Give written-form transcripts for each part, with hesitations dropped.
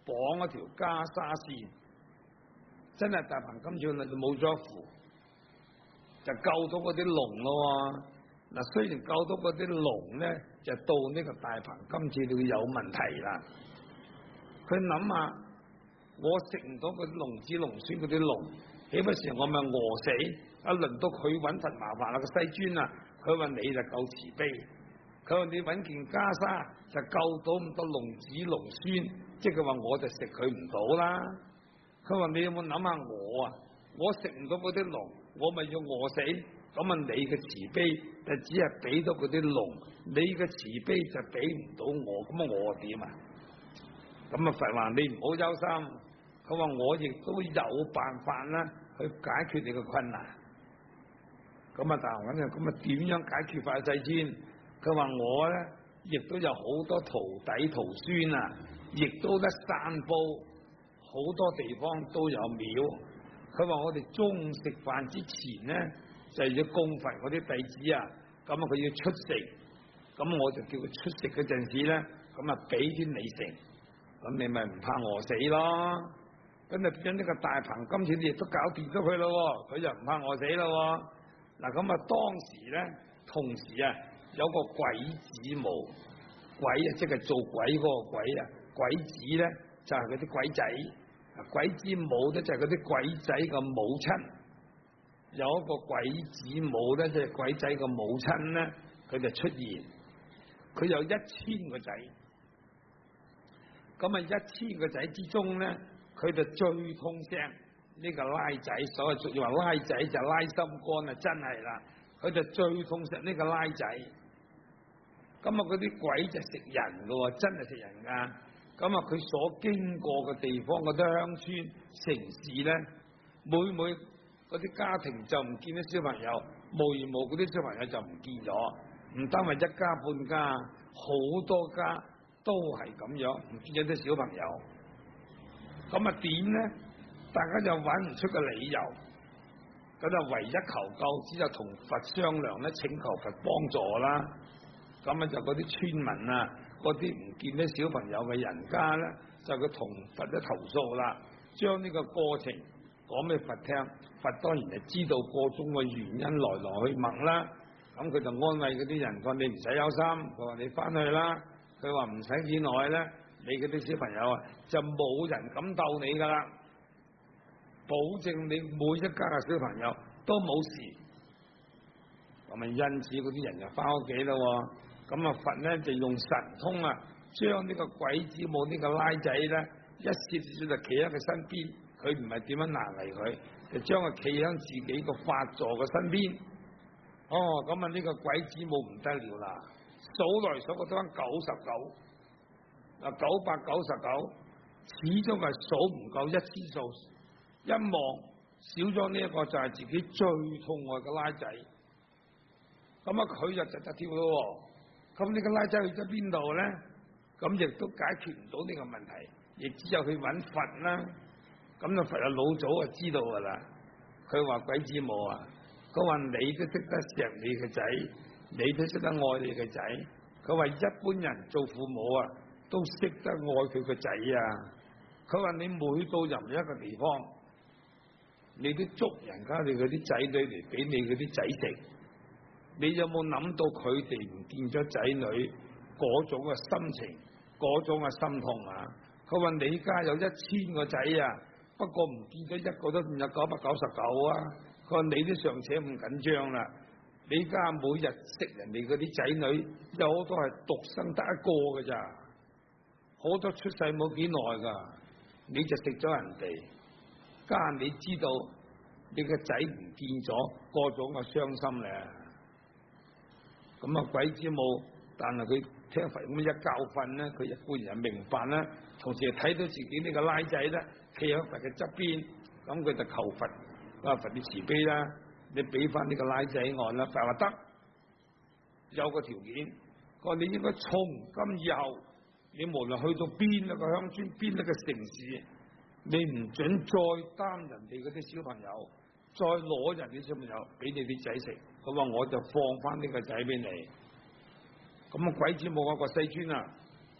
綁一條袈裟線，真係大鵬金翅就冇咗一副，就救到嗰啲龍咯。嗱，雖然救到嗰啲龍咧，就到呢個大鵬金翅就有問題啦。佢諗下，我食唔到嗰啲龍子龍孫嗰啲龍，豈不是我咪餓死？輪到佢揾佛麻煩啦，個世尊啊！佢話你就夠慈悲，佢話你揾件袈裟就救到咁多龍子龍孫，即係佢話我就食佢唔到啦。佢話你有冇諗下我啊？我食唔到嗰啲龍，我咪要餓死。咁啊，你嘅慈悲就只係俾到嗰啲龍，你嘅慈悲就俾唔到我，咁啊我點啊？咁啊佛話你唔好憂心，佢話我亦都有辦法啦，去解決你嘅困難。咁啊大雄咁啊點樣解決法世尊？佢話我咧亦都有好多徒弟徒孫啊，亦都得散布好多地方都有廟。佢話我哋中午食飯之前咧，就要供佛嗰啲弟子啊，咁啊佢要出食，咁我就叫佢出食嗰陣時咧，咁啊俾啲你食，咁你咪唔怕餓死咯。咁啊變咗呢個大鵬金翅你亦都搞掂咗佢咯，佢就唔怕餓死咯。嗱咁啊當時咧，同時啊有個鬼子母，鬼啊即係做鬼嗰個鬼啊，鬼子咧就係嗰啲鬼仔。鬼之母咧就係嗰啲鬼仔嘅母親，有一個鬼子母咧即係鬼仔嘅母親咧，佢就出現，佢有1000個仔，咁啊1000個仔之中咧，佢就最通聲呢個拉仔，所謂俗語話拉仔就拉心肝啊，真係啦，佢就最通聲呢個拉仔，咁啊嗰啲鬼就食人噶，真係食人噶。咁啊，佢所經過嘅地方嗰啲鄉村城市咧，每嗰啲家庭就唔見啲小朋友，無緣無故啲小朋友就唔見咗，唔單係一家半家，好多家都係咁樣，唔見咗啲小朋友。咁啊點咧？大家就揾唔出個理由，咁就唯一求救，只有同佛商量咧，請求佛幫助啦。咁啊就嗰啲村民啊，嗰啲唔見啲小朋友嘅人家咧，就佢同佛都投訴啦，將呢個過程講俾佛聽，佛當然就知道個中嘅原因來去脈啦。咁佢就安慰嗰啲人，佢話你唔使憂心，佢話你翻去啦，佢話唔使幾耐咧，你嗰啲小朋友啊就冇人敢鬥你噶啦，保證你每一家嘅小朋友都冇事。咁啊因此嗰啲人就翻屋企啦。咁啊佛咧就用神通啊，將呢個鬼子母呢個拉仔咧，一攝就企喺佢身邊，佢唔係點樣難為佢，就將佢企喺自己個法座嘅身邊。哦，咁啊呢個鬼子母唔得了啦，數來數去得翻99，嗱999，始終係數唔夠1000數，一望少咗呢一個就係自己最痛愛嘅拉仔。咁啊佢就直跳咯。咁呢個拉仔去咗邊度咧？咁亦都解決唔到呢個問題，亦只有去揾佛啦。咁啊佛啊老早就知道噶啦，佢話鬼子母啊，佢話你都識得錫你嘅仔，你都識得愛你嘅仔。佢話一般人做父母啊，都識得愛佢個仔啊。佢話你每到任何一個地方，你都捉人家你嗰啲仔女嚟俾你嗰啲仔食。你有冇諗到佢哋唔見咗仔女嗰種嘅心情，嗰種嘅心痛啊？佢話你家有1000個仔啊，不過唔見咗一個都變咗999啊。佢話你都尚且唔緊張啦，你家每日食人哋嗰啲仔女，有好多係獨生得一個嘅咋，好多出世冇幾耐噶，你就食咗人哋，家你知道你個仔唔見咗，嗰種嘅傷心咧。咁啊鬼子母，但係佢聽佛咁一教訓咧，佢一般人明白啦，同時又睇到自己呢個拉仔咧，企喺佛嘅側邊，咁佢就求佛，話佛你慈悲啦，你俾翻呢個拉仔我啦。佛話得，有個條件，佢話你應該從今以後，你無論去到邊一個鄉村，邊一個城市，你唔准再擔人哋嗰啲小朋友，再攞人啲小朋友俾你啲仔食。佢話我就放翻呢個仔俾你。咁啊鬼子母個世尊啊，佢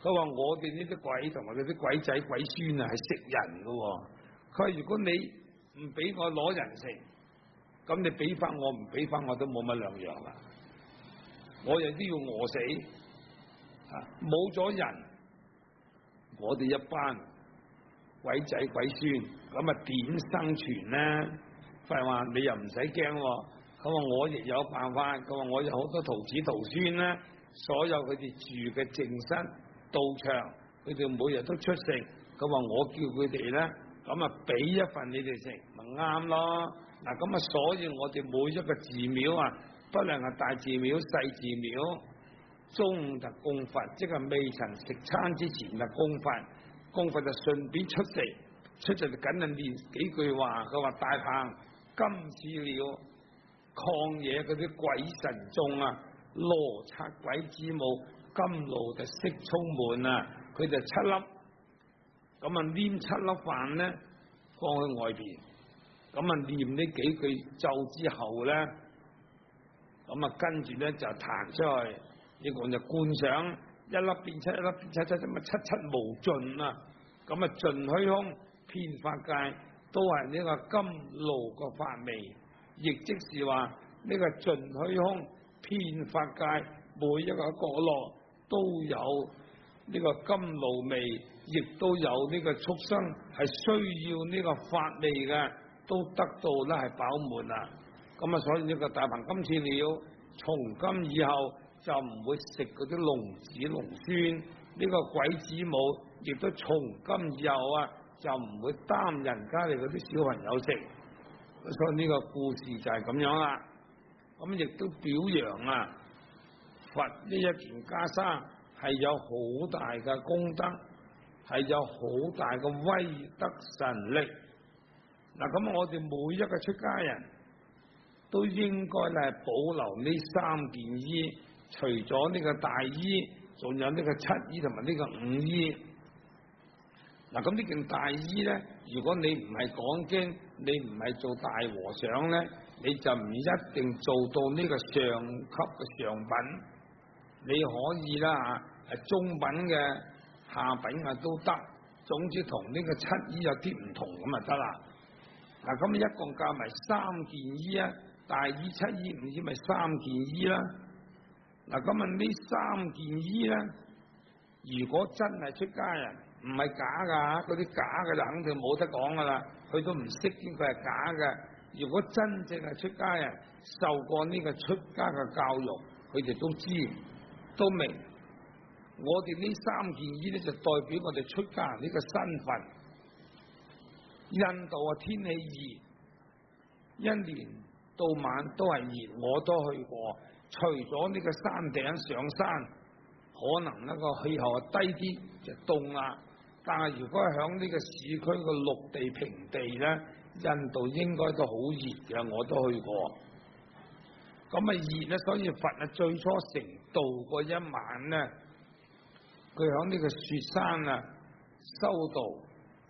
佢話我哋呢啲鬼同埋嗰啲鬼仔鬼孫啊係食人噶，佢話如果你唔俾我攞人情，咁你俾翻我唔俾翻我都冇乜兩樣啦，我又都要餓死啊！冇咗人，我哋一班鬼仔鬼孫咁啊點生存呢？佢話你又唔使驚，佢話我亦有辦法，佢話我有好多徒子徒孫咧，所有佢哋住嘅淨室道場，佢哋每日都出食，佢話我叫佢哋咧，咁啊俾一份你哋食，咪啱咯。嗱咁啊，所以我哋每一個寺廟啊，不論係大寺廟、細寺廟，中午就供佛，即係未曾食餐之前就供佛，供佛就順便出食，出食就緊係念幾句話，佢話大鵬今次了。曠野嗰啲鬼神眾啊，羅剎鬼之母，甘露就悉充滿啊！佢就7粒，咁啊黏7粒飯咧放去外邊，咁啊念呢幾句咒之後咧，咁啊跟住咧就彈出去，呢個就觀想1粒變7，1粒變7，咁啊7無盡啊！咁啊盡虛空遍法界都係呢個甘露個法味。亦即是話呢個盡虛空遍法界每一個角落都有呢個甘露味，亦都有呢個畜生係需要呢個法味嘅，都得到咧係飽滿啊！咁啊，所以呢個大鵬今次了，從今以後就唔會食嗰啲龍子龍孫，呢個鬼子母亦都從今以後啊就唔會擔人家哋嗰啲小朋友食。所以呢個故事就係咁樣啦，咁亦都表揚啊佛呢一件袈裟係有好大嘅功德，係有好大嘅威德神力。嗱，咁我哋每一個出家人都應該咧保留呢3件衣，除咗呢個大衣，仲有呢個7衣同埋呢個5衣。嗱，咁呢件大衣咧，如果你唔係講經，你唔係做大和尚咧，你就唔一定做到呢個上級嘅上品。你可以啦嚇，係中品嘅下品啊都得。總之同呢個7衣有啲唔同咁就得啦。嗱，咁一共加埋3件衣啊，大衣、7衣、5衣咪3件衣啦。嗱，咁啊呢3件衣咧，如果真係出家人，唔係假噶，嗰啲假嘅就肯定冇得講噶啦，佢都唔識邊佢係假嘅。如果真正係出家人，受過呢個出家嘅教育，佢哋都知都明。我哋呢3件衣咧，就代表我哋出家人呢個身份。印度啊天氣熱，一年到晚都係熱，我都去過。除咗呢個山頂上山，可能呢個氣候低啲就凍啦。但係如果係響呢個市區嘅陸地平地咧，印度應該都好熱嘅，我都去過。咁啊熱咧，所以佛啊最初成道嗰一晚咧，佢響呢個雪山啊修道，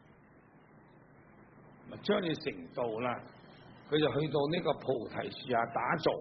咪將要成道啦，佢就去到呢個菩提樹下打坐。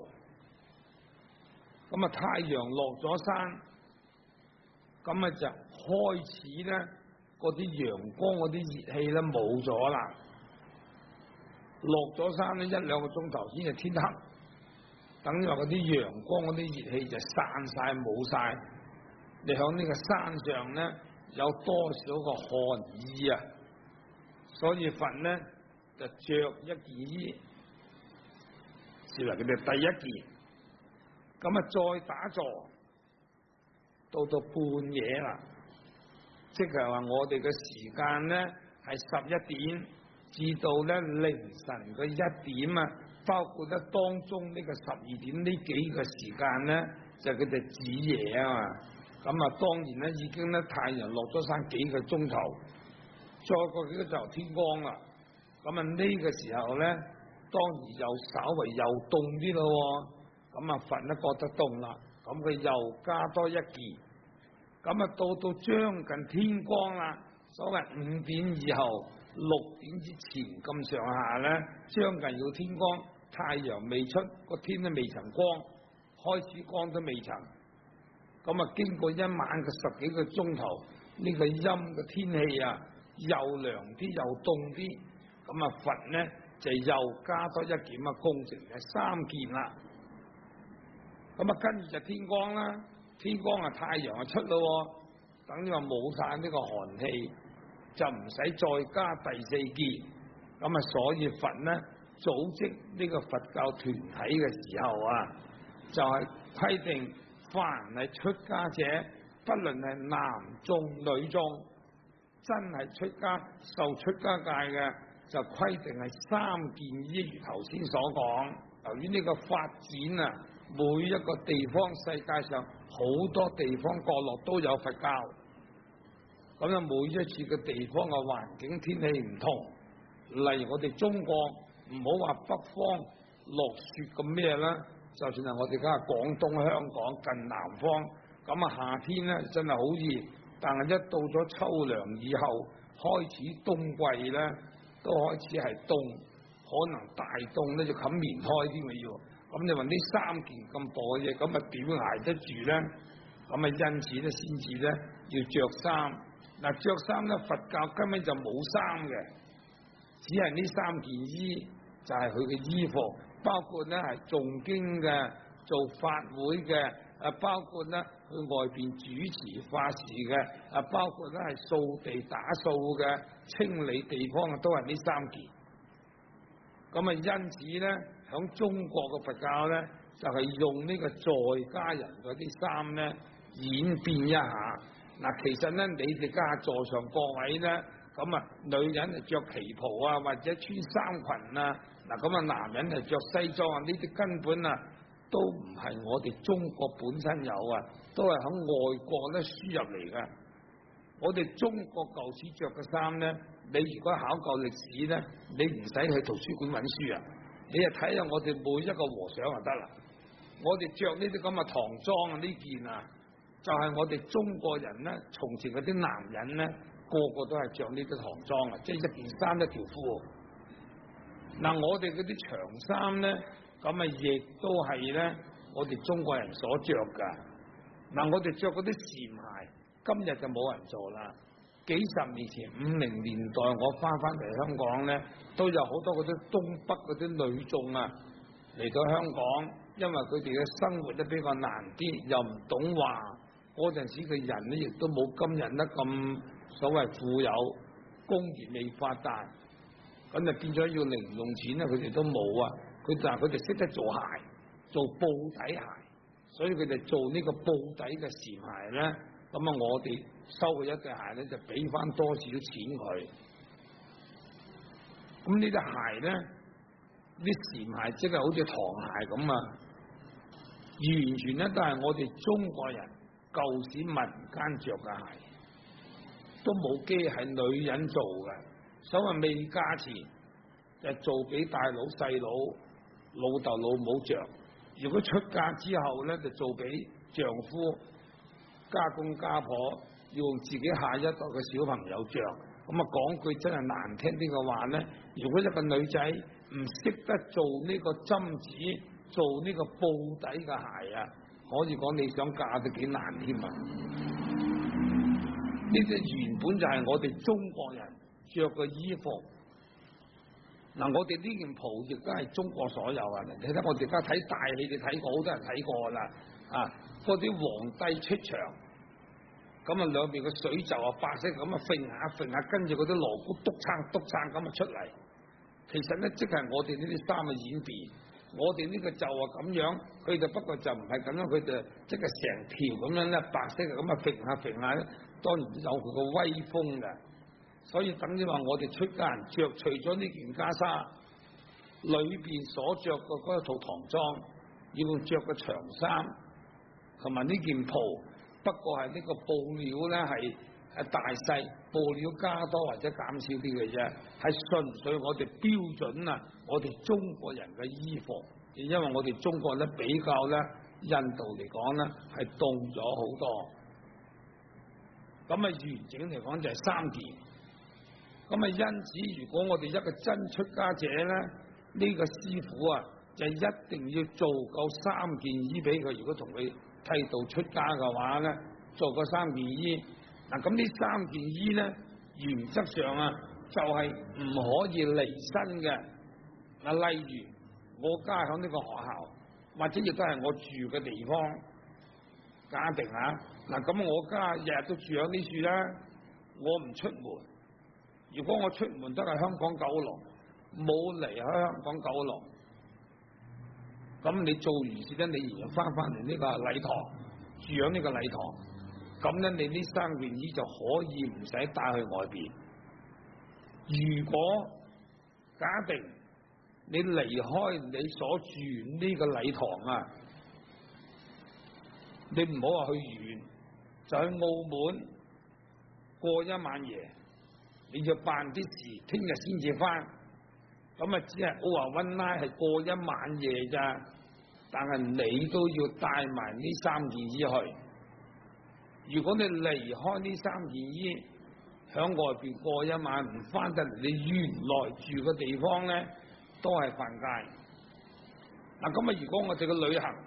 咁啊太陽落咗山，咁啊就開始咧。嗰啲陽光嗰啲熱氣咧冇咗啦，落咗山咧1-2個鐘頭先係天黑，等於話嗰啲陽光嗰啲熱氣就散晒冇晒。你響呢個山上咧有多少個寒意啊？所以佛咧就着一件衣，視為佢哋第一件。咁啊再打坐，到半夜啦。即係話我哋嘅時間咧係11點至到咧凌晨嘅1點啊，包括咧當中呢個12點呢幾個時間咧就佢哋子夜啊嘛。咁啊當然咧已經咧太陽落咗山幾個鐘頭，再過幾個鐘頭天光啦。咁啊呢個時候咧當然又稍為又凍啲咯。咁啊佛咧覺得凍啦，咁佢又加多一件。咁啊，到將近天光啦，所謂5點以後6點之前咁上下咧，將近要天光，太陽未出，個天都未曾光，開始光都未曾。 咁啊經過一晚嘅10幾個鐘頭，呢個陰嘅天氣啊，又涼啲又凍啲，咁啊佛呢就又加多一件啊工程嘅3件啦。咁啊跟住就天光啦，天光啊太陽啊出咯，等於話冇晒呢個寒氣，就唔使再加第4件。咁啊所以佛呢組織呢個佛教團體嘅時候啊，就係規定凡係出家者，不論係男眾女眾，真係出家受出家戒嘅，就規定係3件衣，如頭先所講。由於呢個發展啊，每一個地方世界上好多地方角落都有佛教，咁啊每一次嘅地方嘅環境天氣唔同，例如我哋中國唔好話北方落雪咁咩啦，就算係我哋而家廣東香港近南方，咁啊夏天咧真係好熱，但係一到咗秋涼以後，開始冬季咧都開始係凍，可能大凍咧就冚棉胎添嘅要。咁你話呢3件咁薄嘅嘢，咁啊點捱得住咧？咁啊因此咧先至咧要着衫。嗱着衫咧，佛教根本就冇衫嘅，只係呢3件衣就係佢嘅衣服，包括咧係誦經嘅、做法會嘅，包括咧去外邊主持法事嘅，包括咧係掃地打掃嘅、清理地方嘅，都係呢3件。咁啊因此咧，響中國嘅佛教咧，就係用呢個在家人嗰啲衫咧演變一下。嗱，其實咧你哋家座上各位咧，咁啊女人係着旗袍啊，或者穿衫裙啊，嗱咁啊男人係着西裝啊，呢啲根本啊都唔係我哋中國本身有啊，都係響外國咧輸入嚟嘅。我哋中國舊時着嘅衫咧，你如果考究歷史咧，你唔使去圖書館揾書啊，你就睇下我哋每一個和尚就得啦。我哋着呢啲咁嘅唐裝啊，呢件啊，就係我哋中國人咧，從前嗰啲男人咧，個個都係着呢啲唐裝啊，即係一件衫一條褲。嗱，我哋嗰啲長衫咧，咁啊亦都係咧，我哋中國人所着噶。嗱，我哋着嗰啲禪鞋，今日就冇人做啦。幾十年前50年代，我翻嚟香港咧，都有好多嗰啲東北嗰啲女眾啊嚟到香港，因為佢哋嘅生活都比較難啲，又唔懂話。嗰陣時嘅人咧，亦都冇今日得咁所謂富有，工業未發達，咁就變咗要零用錢咧，佢哋都冇啊。佢哋識得做鞋，做布底鞋，所以佢哋做呢個布底嘅禪鞋咧，咁啊我哋收佢一對鞋咧，就俾翻多少錢佢。咁呢對鞋咧，啲禪鞋即係好似唐鞋咁啊，完全咧都係我哋中國人舊時民間着嘅鞋，都冇機係女人做嘅，所謂未嫁前就做俾大佬細佬、老豆老母着，如果出嫁之後咧，就做俾丈夫、家公家婆，要用自己下一代嘅小朋友着。咁啊講句真係難聽啲嘅話咧，如果一個女仔唔識得做呢個針子、做呢個布底嘅鞋啊，可以講你想嫁都幾難添啊！呢啲原本就係我哋中國人着嘅衣服。嗱，我哋呢件袍亦都係中國所有啊！你睇我哋而家睇大戲，你睇過好多人睇過啦啊！嗰啲皇帝出場，咁啊兩邊嘅水袖啊白色咁啊揈下揈下，跟住嗰啲鑼鼓督撐咁啊出嚟。其實咧，即係我哋呢啲衫嘅演變。我哋呢個就啊咁樣，佢就不過就唔係咁樣，佢就即係成條咁樣咧，白色嘅咁啊揈下咧，當然有佢個威風嘅。所以等於話我哋出家人着，除咗呢件袈裟，裏邊所着嘅嗰套唐裝，要着個長衫，同埋呢件袍，不過係呢個布料咧係大細，布料加多或者減少啲嘅啫，係純粹我哋標準啊，我哋中國人嘅衣服，因為我哋中國咧比較咧印度嚟講咧係凍咗好多，咁啊完整嚟講就係3件。咁啊，因此如果我哋一個真出家者咧，呢個師傅啊，就一定要做夠3件衣俾佢。如果同佢剃度出家嘅話咧，做嗰3件衣。嗱，咁呢3件衣咧，原則上啊，就係唔可以離身嘅。嗱，例如我家響呢個學校，或者亦都係我住嘅地方，家庭啊。嗱，咁我家日日都住響呢處啦，我唔出門。如果我出門都係香港九龍，冇離開香港九龍，咁你做完事咧，你仍然翻嚟呢個禮堂，住響呢個禮堂，咁咧你呢3件衣就可以唔使帶去外邊。如果假定你離開你所住呢個禮堂啊，你唔好話去遠，就去澳門過1晚夜，你要辦啲事，聽日先至翻，咁啊只係overnight night係過1晚夜咋，但係你都要帶埋呢3件衣去。如果你離開呢3件衣，響外邊過1晚唔翻得嚟，你原來住嘅地方咧都係犯戒。嗱，咁啊如果我哋嘅旅行，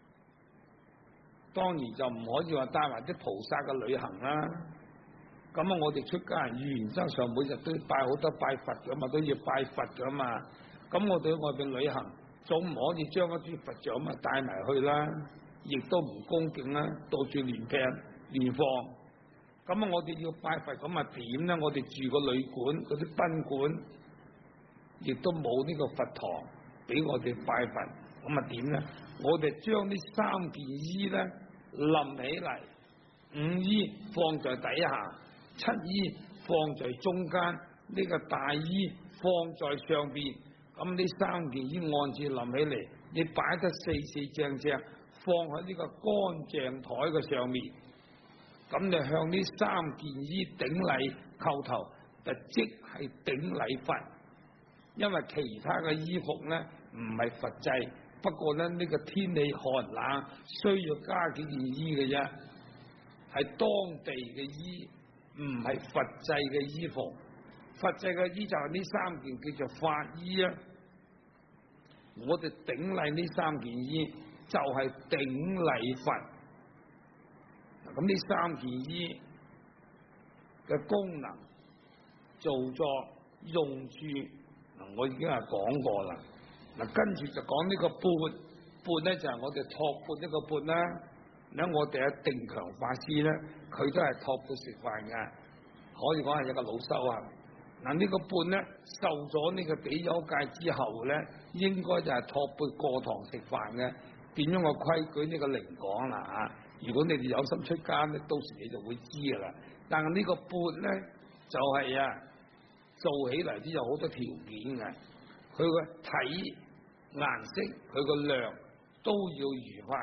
當然就唔可以話帶埋啲菩薩嘅旅行啦。咁啊，我哋出家人原則上每日都要拜好多拜佛噶嘛，都要拜佛噶嘛。咁我哋喺外邊旅行，總唔可以將一啲佛像啊帶埋去啦，亦都唔恭敬啦，到處亂劈亂放。咁啊，我哋要拜佛，咁啊點咧？我哋住個旅館嗰啲賓館，亦都冇呢個佛堂俾我哋拜佛，咁啊點咧？我哋將呢3件衣咧冧起嚟，5衣放在底下，7衣放在中間，呢個大衣放在上邊。咁呢3件衣按照冧起嚟，你擺得四正正，放喺呢個乾淨台嘅上面。咁你向呢3件衣頂禮叩頭，就即係頂禮佛。因為其他嘅衣服咧唔係佛制，不過咧呢個天氣寒冷，需要加幾件衣嘅啫，係當地嘅衣，唔係佛制嘅衣服。佛制嘅衣就係呢3件叫做法衣啊。我哋頂禮呢3件衣就係頂禮佛。咁呢3件衣嘅功能、造作、用處，我已經係講過啦。嗱，跟住就講呢個缽咧，就係我哋托缽呢個缽啦。咧我哋嘅定強法師咧，佢都係托缽食飯嘅，可以講係一個老修啊。嗱，呢個缽咧受咗呢個比丘戒之後咧，應該就係托缽過堂食飯嘅。點樣個規矩呢個另講啦啊！如果你哋有心出家咧，到時你就會知噶啦。但係呢個缽咧，就係做起嚟都有好多條件嘅，佢個體、顏色、佢個量都要如法。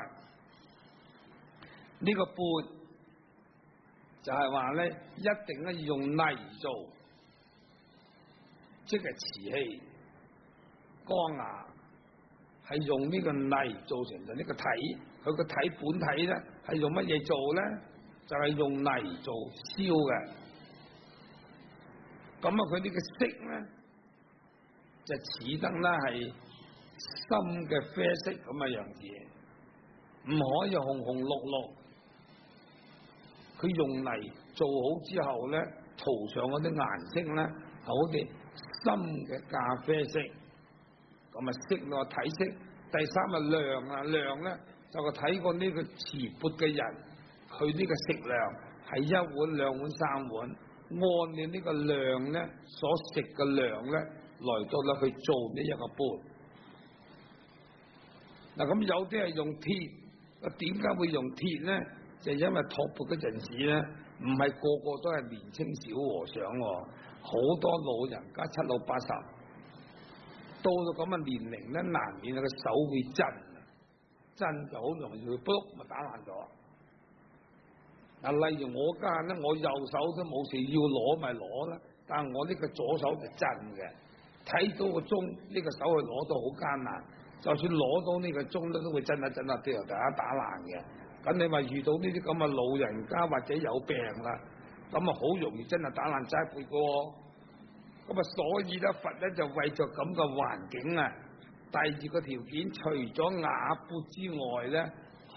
呢個缽就係話咧，一定咧要用泥做，即係瓷器、鋼牙，係用呢個泥做成就呢個體。佢個體本體咧係用乜嘢做咧？就係用泥做燒嘅。咁啊，佢呢個色咧就似得啦係深嘅啡色咁嘅樣子，唔可以紅紅綠綠。佢用泥做好之後咧，塗上嗰啲顏色咧，好似深嘅咖啡色。咁啊，色咯，體色。第三啊，量咧就係睇過呢個持缽嘅人，佢呢個食量係1碗、2碗、3碗，按你呢個量咧所食嘅量咧來到啦去做呢一個缽。嗱，咁有啲係用鐵，點解會用鐵咧？就因為托缽嗰陣時咧，唔係個個都係年青小和尚，好多老人家7老80，到咗咁嘅年齡咧，難免個手會震就好容易會卜咪打爛咗。嗱，例如我家咧，我右手都冇事，要攞咪攞啦，但係我呢個左手就震嘅，睇到個鐘呢個手去攞到好艱難，就算攞到呢個鐘咧都會震下震下，最後大家打爛嘅。咁你話遇到呢啲咁嘅老人家或者有病啦，咁啊好容易真係打爛齋缽嘅。咁啊，所以咧佛咧就為咗咁嘅環境啊，第二個條件除咗瓦缽之外咧，可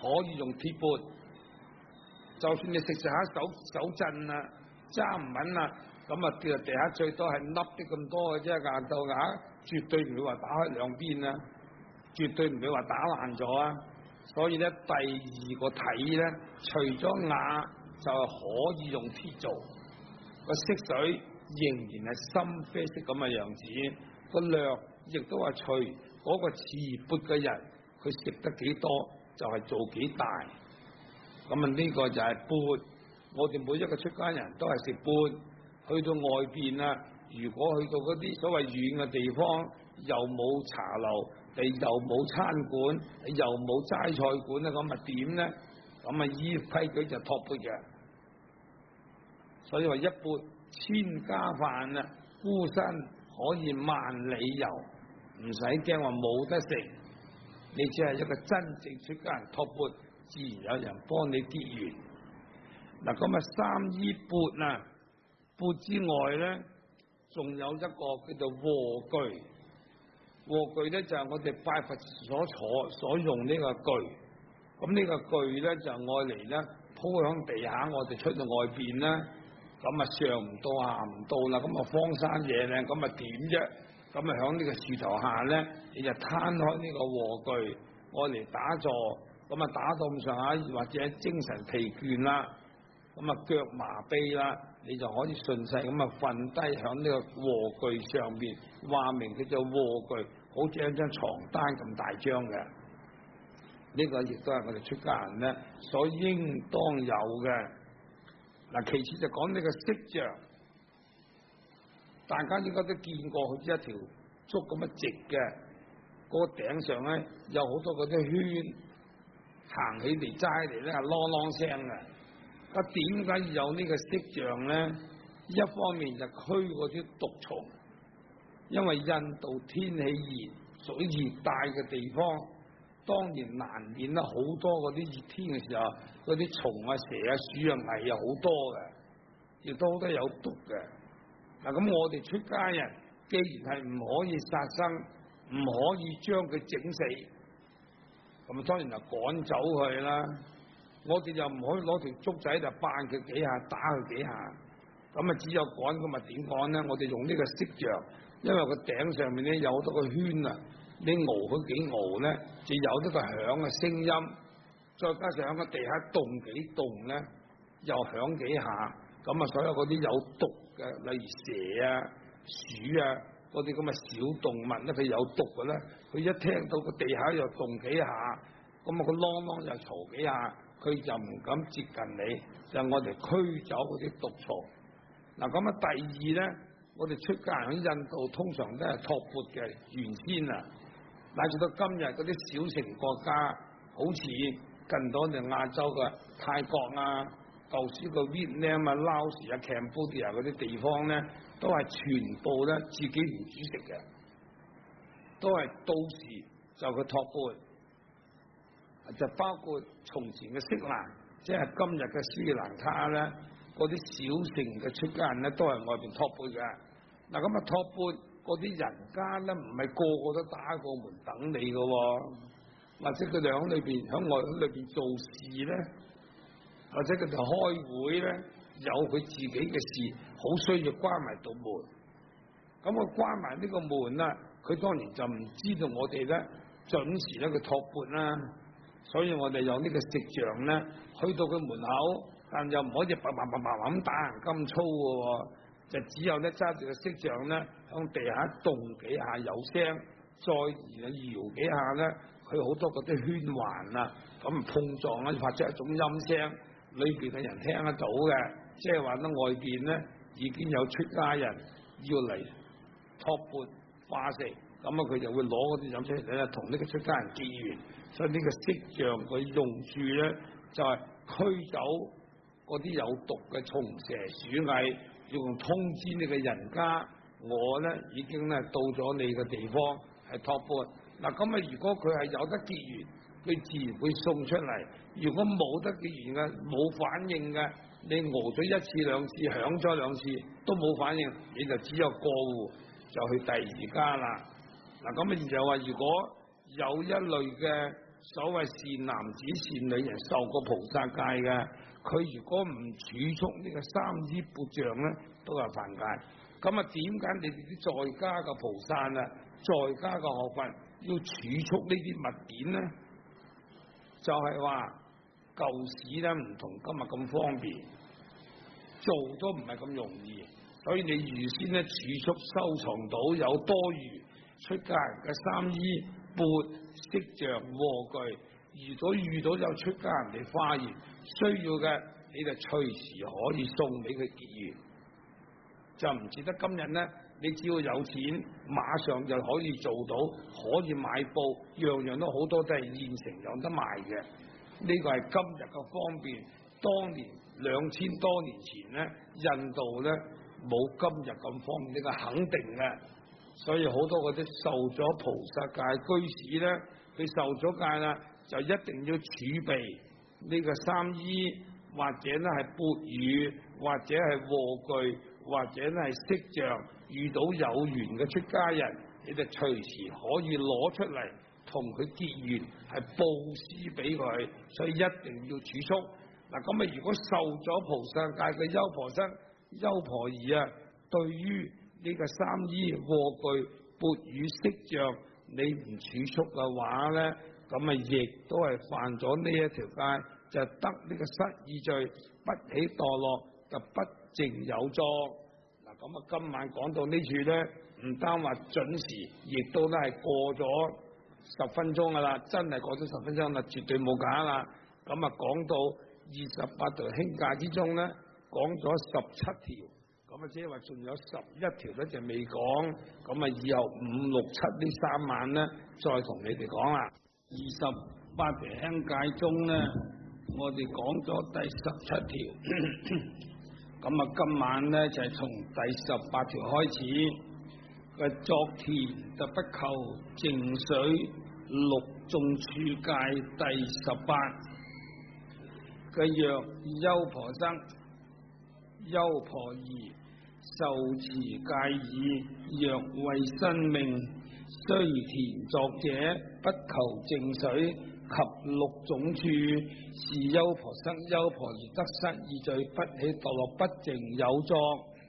可以用鐵缽。就算你食下手震啊，揸唔穩啊，咁啊跌落地下最多係凹啲咁多嘅啫，硬到硬，絕對唔會話打開兩邊啊，絕對唔會話打爛咗啊。所以咧，第二個體咧，除咗瓦就係可以用鐵做，個色水仍然係深啡色咁嘅樣子，個量亦都係隨嗰個持缽嘅人，佢食得幾多就係做幾大。咁啊，呢個就係缽。我哋每一個出家人都係食缽。去到外邊啊，如果去到嗰啲所謂遠嘅地方，又冇茶樓，又冇餐館，又冇齋菜館咧，咁啊點咧？咁啊依規矩就托缽嘅。所以話一缽千家飯啊，孤身可以萬里遊，唔使驚話冇得食。你只係一個真正出家人托缽，自然有人幫你結緣。嗱，咁啊三衣缽啊，缽之外咧，仲有一個叫做臥具。臥具咧就係我哋拜佛所用呢個具。咁呢個具咧就愛嚟咧鋪響地下，我哋出到外邊啦。咁啊上唔到下唔到啦，咁啊荒山野嶺，咁啊點啫？咁啊響呢個樹頭下咧，你就攤開呢個臥具，愛嚟打坐。咁啊打到咁上下，或者精神疲倦啦，咁啊腳麻痹啦，你就可以順勢咁啊瞓低響呢個臥具上邊，話明叫做臥具，好似一張床單咁大張嘅。呢個亦都係我哋出家人咧所應當有嘅。嗱，其次就講呢個色像，大家應該都見過，好似一條竹咁樣直嘅，嗰個頂上咧有好多嗰啲圈，行起嚟齋嚟咧係啷啷聲嘅。點解要有呢個色像咧？一方面就驅嗰啲毒蟲，因為印度天氣熱，屬於熱帶嘅地方，當然難免啦，好多嗰啲熱天嘅時候，嗰啲蟲啊、蛇啊、鼠啊、蟻啊好多嘅，亦都好多有毒嘅。嗱，咁我哋出家人既然係唔可以殺生，唔可以將佢整死，咁當然就趕走佢啦。我哋就唔可以攞條竹仔就扮佢幾下，打佢幾下，咁啊只有趕，咁啊點趕咧？我哋用呢個色像，因為個頂上面咧有好多個圈啊，你熬佢幾熬咧，就有呢個響嘅聲音，再加上喺個地下動幾動咧，又響幾下，咁啊所有嗰啲有毒嘅，例如蛇啊、鼠啊嗰啲咁嘅小動物咧，佢有毒嘅咧，佢一聽到個地下又動幾下，咁啊個啷啷又嘈幾下。佢就唔敢接近你，就我哋驅走嗰啲毒蟲。嗱，咁啊第二咧，我哋出家人喺印度通常都係托缽嘅，原先啊，乃至到今日嗰啲小城國家，好似近到我哋亞洲嘅泰國啊、舊時個 Vietnam 啊、Laos 啊、Cambodia 嗰啲地方咧，都係全部咧自己唔煮食嘅，都係到時就佢托缽。就包括從前嘅色蘭，即係今日嘅斯里蘭卡咧，嗰啲小城嘅出家人咧，都係外邊托缽嘅。嗱，咁啊托缽嗰啲人家咧，唔係個個都打過門等你嘅，或者佢哋喺裏邊喺外裏邊做事咧，或者佢哋開會咧，有佢自己嘅事，好需要關埋道門。咁我關埋呢個門啊，佢當然就唔知道我哋咧準時咧佢托缽啦。所以我哋有呢個色像咧，去到佢門口，但又唔可以咁打人咁粗嘅，就只有咧揸住個色像咧，向地下動幾下有聲，再搖幾下咧，佢好多嗰啲圈環啊，咁碰撞啊，發出一種音聲，裏邊嘅人聽得到嘅，即係話咧外邊咧已經有出家人要嚟托缽化食，咁啊佢就會攞嗰啲飲出嚟咧，同呢個出家人結緣。所以呢個色像佢用處咧，就係驅走嗰啲有毒嘅蟲蛇鼠蟻，用通知你嘅人家，我咧已經咧到咗你嘅地方係托缽。嗱，咁啊如果佢係有得結緣，佢自然會送出嚟；如果冇得結緣嘅，冇反應嘅，你熬咗一次兩次，響咗兩次都冇反應，你就只有過戶就去第二家啦。嗱，咁啊就話如果有一類嘅所謂善男子善女人受過菩薩戒嘅，佢如果唔儲蓄呢個三衣缽像咧，都係犯戒。咁啊，點解你哋啲在家嘅菩薩啊，在家嘅學佛要儲蓄呢啲物件咧？就係話舊時咧唔同今日咁方便，做都唔係咁容易，所以你預先咧儲蓄收藏到有多餘出家人嘅三衣缽飾像禾具，如果遇到有出家人哋化緣需要嘅，你就隨時可以送俾佢結緣，就唔似得今日咧，你只要有錢，馬上就可以做到，可以買布，樣樣都好多都係現成有得賣嘅。呢個係今日嘅方便，當年2000多年前咧，印度咧冇今日咁方便，呢個肯定嘅。所以好多嗰啲受咗菩薩戒居士咧，佢受咗戒啦，就一定要儲備呢個三衣，或者咧係缽語，或者係禾具，或者咧係飾像。遇到有緣嘅出家人，你就隨時可以攞出嚟同佢結緣，係布施俾佢，所以一定要儲蓄。嗱，咁啊，如果受咗菩薩戒嘅優婆塞、優婆夷啊，對於呢個三衣禾具缽語飾像，你唔儲蓄嘅話咧，咁啊亦都係犯咗呢一條戒，就得呢個失意罪，不起墮落，就不淨有作。咁啊，今晚講到呢處咧，唔單話準時，亦都咧係過咗10分鐘噶啦，真係過咗10分鐘啦，絕對冇假啦。咁啊，講到28條輕戒之中咧，講咗17條，咁啊，即係話仲有11條咧就未講，咁啊，以後5、6、7呢3晚咧，再同你哋講啦。28條輕戒中咧，我哋講咗第17條。咁啊，今晚咧就係從第18條開始嘅作田就不求淨水六眾處戒第18嘅若優婆塞、優婆夷受持戒已，若為生命須田作者不求淨水及六種處，是優婆塞、優婆夷得失意罪，不起墮落，不淨有作。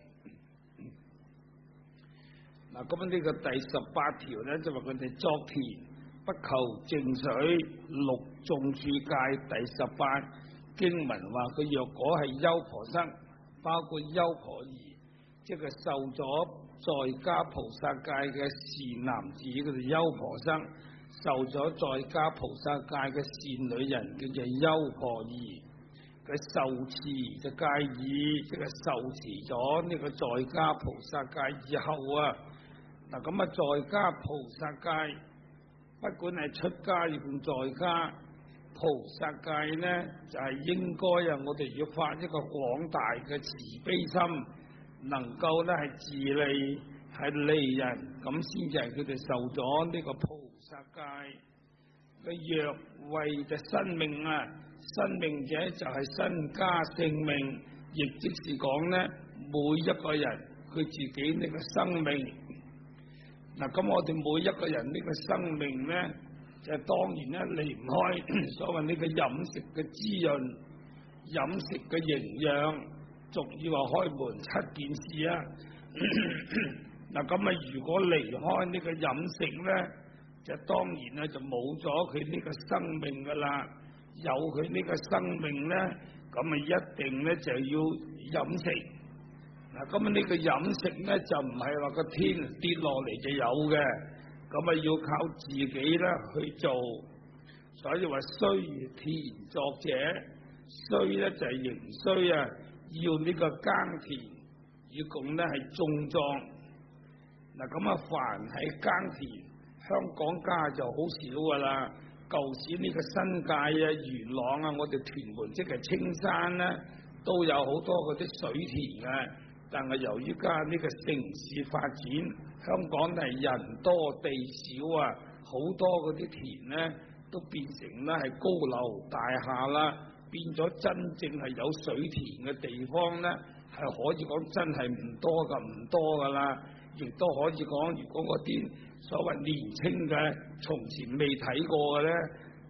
嗱，咁呢個第18條咧，就話佢哋作田不求淨水六眾處戒第18經文話，佢若果係優婆塞，包括優婆夷，即係受咗在家菩薩戒嘅善男子，叫做優婆塞。受咗在家菩薩戒嘅善女人叫做優婆夷，佢受持嘅戒已，即係受持咗呢個在家菩薩戒以後啊，嗱咁啊，在家菩薩戒，不管係出家亦或在家菩薩戒咧，就係應該啊，我哋要發一個廣大嘅慈悲心，能夠咧係自利係利人，咁先至係佢哋受咗呢個菩薩戒。佢若為就生命啊，生命者就係身家性命，亦即是講咧，每一個人佢自己呢個生命。嗱，咁我哋每一個人呢個生命咧，就當然咧離唔開所謂呢個飲食嘅滋潤、飲食嘅營養，俗語話開門7件事啊。嗱，咁啊，如果離開呢個飲食咧，就當然咧就冇咗佢呢個生命噶啦。有佢呢個生命咧，咁啊一定咧就要飲食。嗱，咁啊呢個飲食咧就唔係話個天跌落嚟就有嘅，咁啊要靠自己咧去做。所以話須田作者，須咧就係仍須啊，要呢個耕田，以供咧係種莊。嗱，咁啊凡喺耕田，香港家就好少噶啦。舊時呢個新界啊、元朗啊，我哋屯門即係青山咧，都有好多嗰啲水田嘅。但係由於家呢個城市發展，香港係人多地少啊，好多嗰啲田咧都變成咧係高樓大廈啦，變咗真正係有水田嘅地方咧，係可以講真係唔多噶啦。亦都可以講，如果嗰啲所謂年青嘅從前未睇過嘅咧，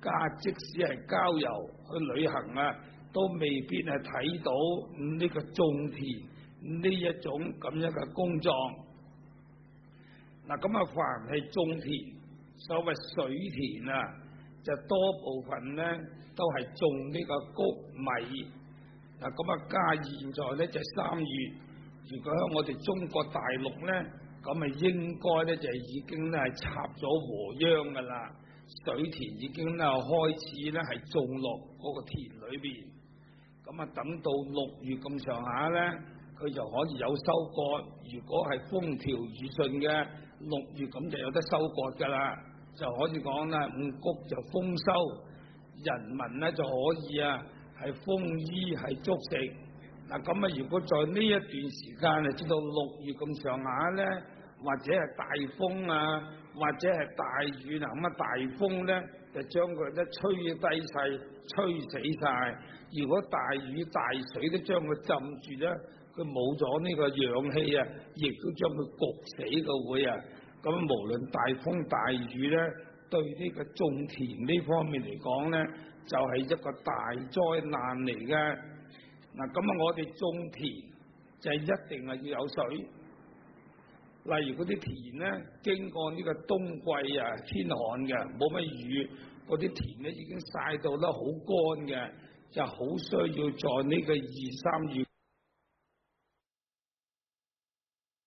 即使係郊遊去旅行啊，都未必係睇到呢個種田呢一種咁樣嘅工作。嗱，咁啊，凡係種田，所謂水田啊，就多部分咧都係種呢個穀米。嗱，咁啊，加現在咧就3月，如果喺我哋中國大陸咧，咁啊應該咧就已經咧係插咗禾秧噶啦，水田已經咧開始咧係種落嗰個田裏邊。咁啊，等到6月咁上下咧，佢就可以有收割。如果係風調雨順嘅6月，咁就有得收割噶啦，就可以講啦，五穀就豐收，人民咧就可以啊係豐衣係足食。嗱，咁啊，如果在呢一段時間啊，知道6月咁上下咧，或者係大風啊，或者係大雨啦，咁啊大風咧就將佢咧吹低晒、吹死晒。如果大雨大水都將佢浸住咧，佢冇咗呢個氧氣啊，亦都將佢焗死個會啊。咁無論大風大雨咧，對呢個種田呢方面嚟講咧，就係一個大災難嚟嘅。嗱，咁啊，我哋種田就係一定係要有水。例如嗰啲田咧，經過呢個冬季啊，天寒嘅，冇乜雨，嗰啲田咧已經曬到得好乾嘅，就好需要在呢個2、3月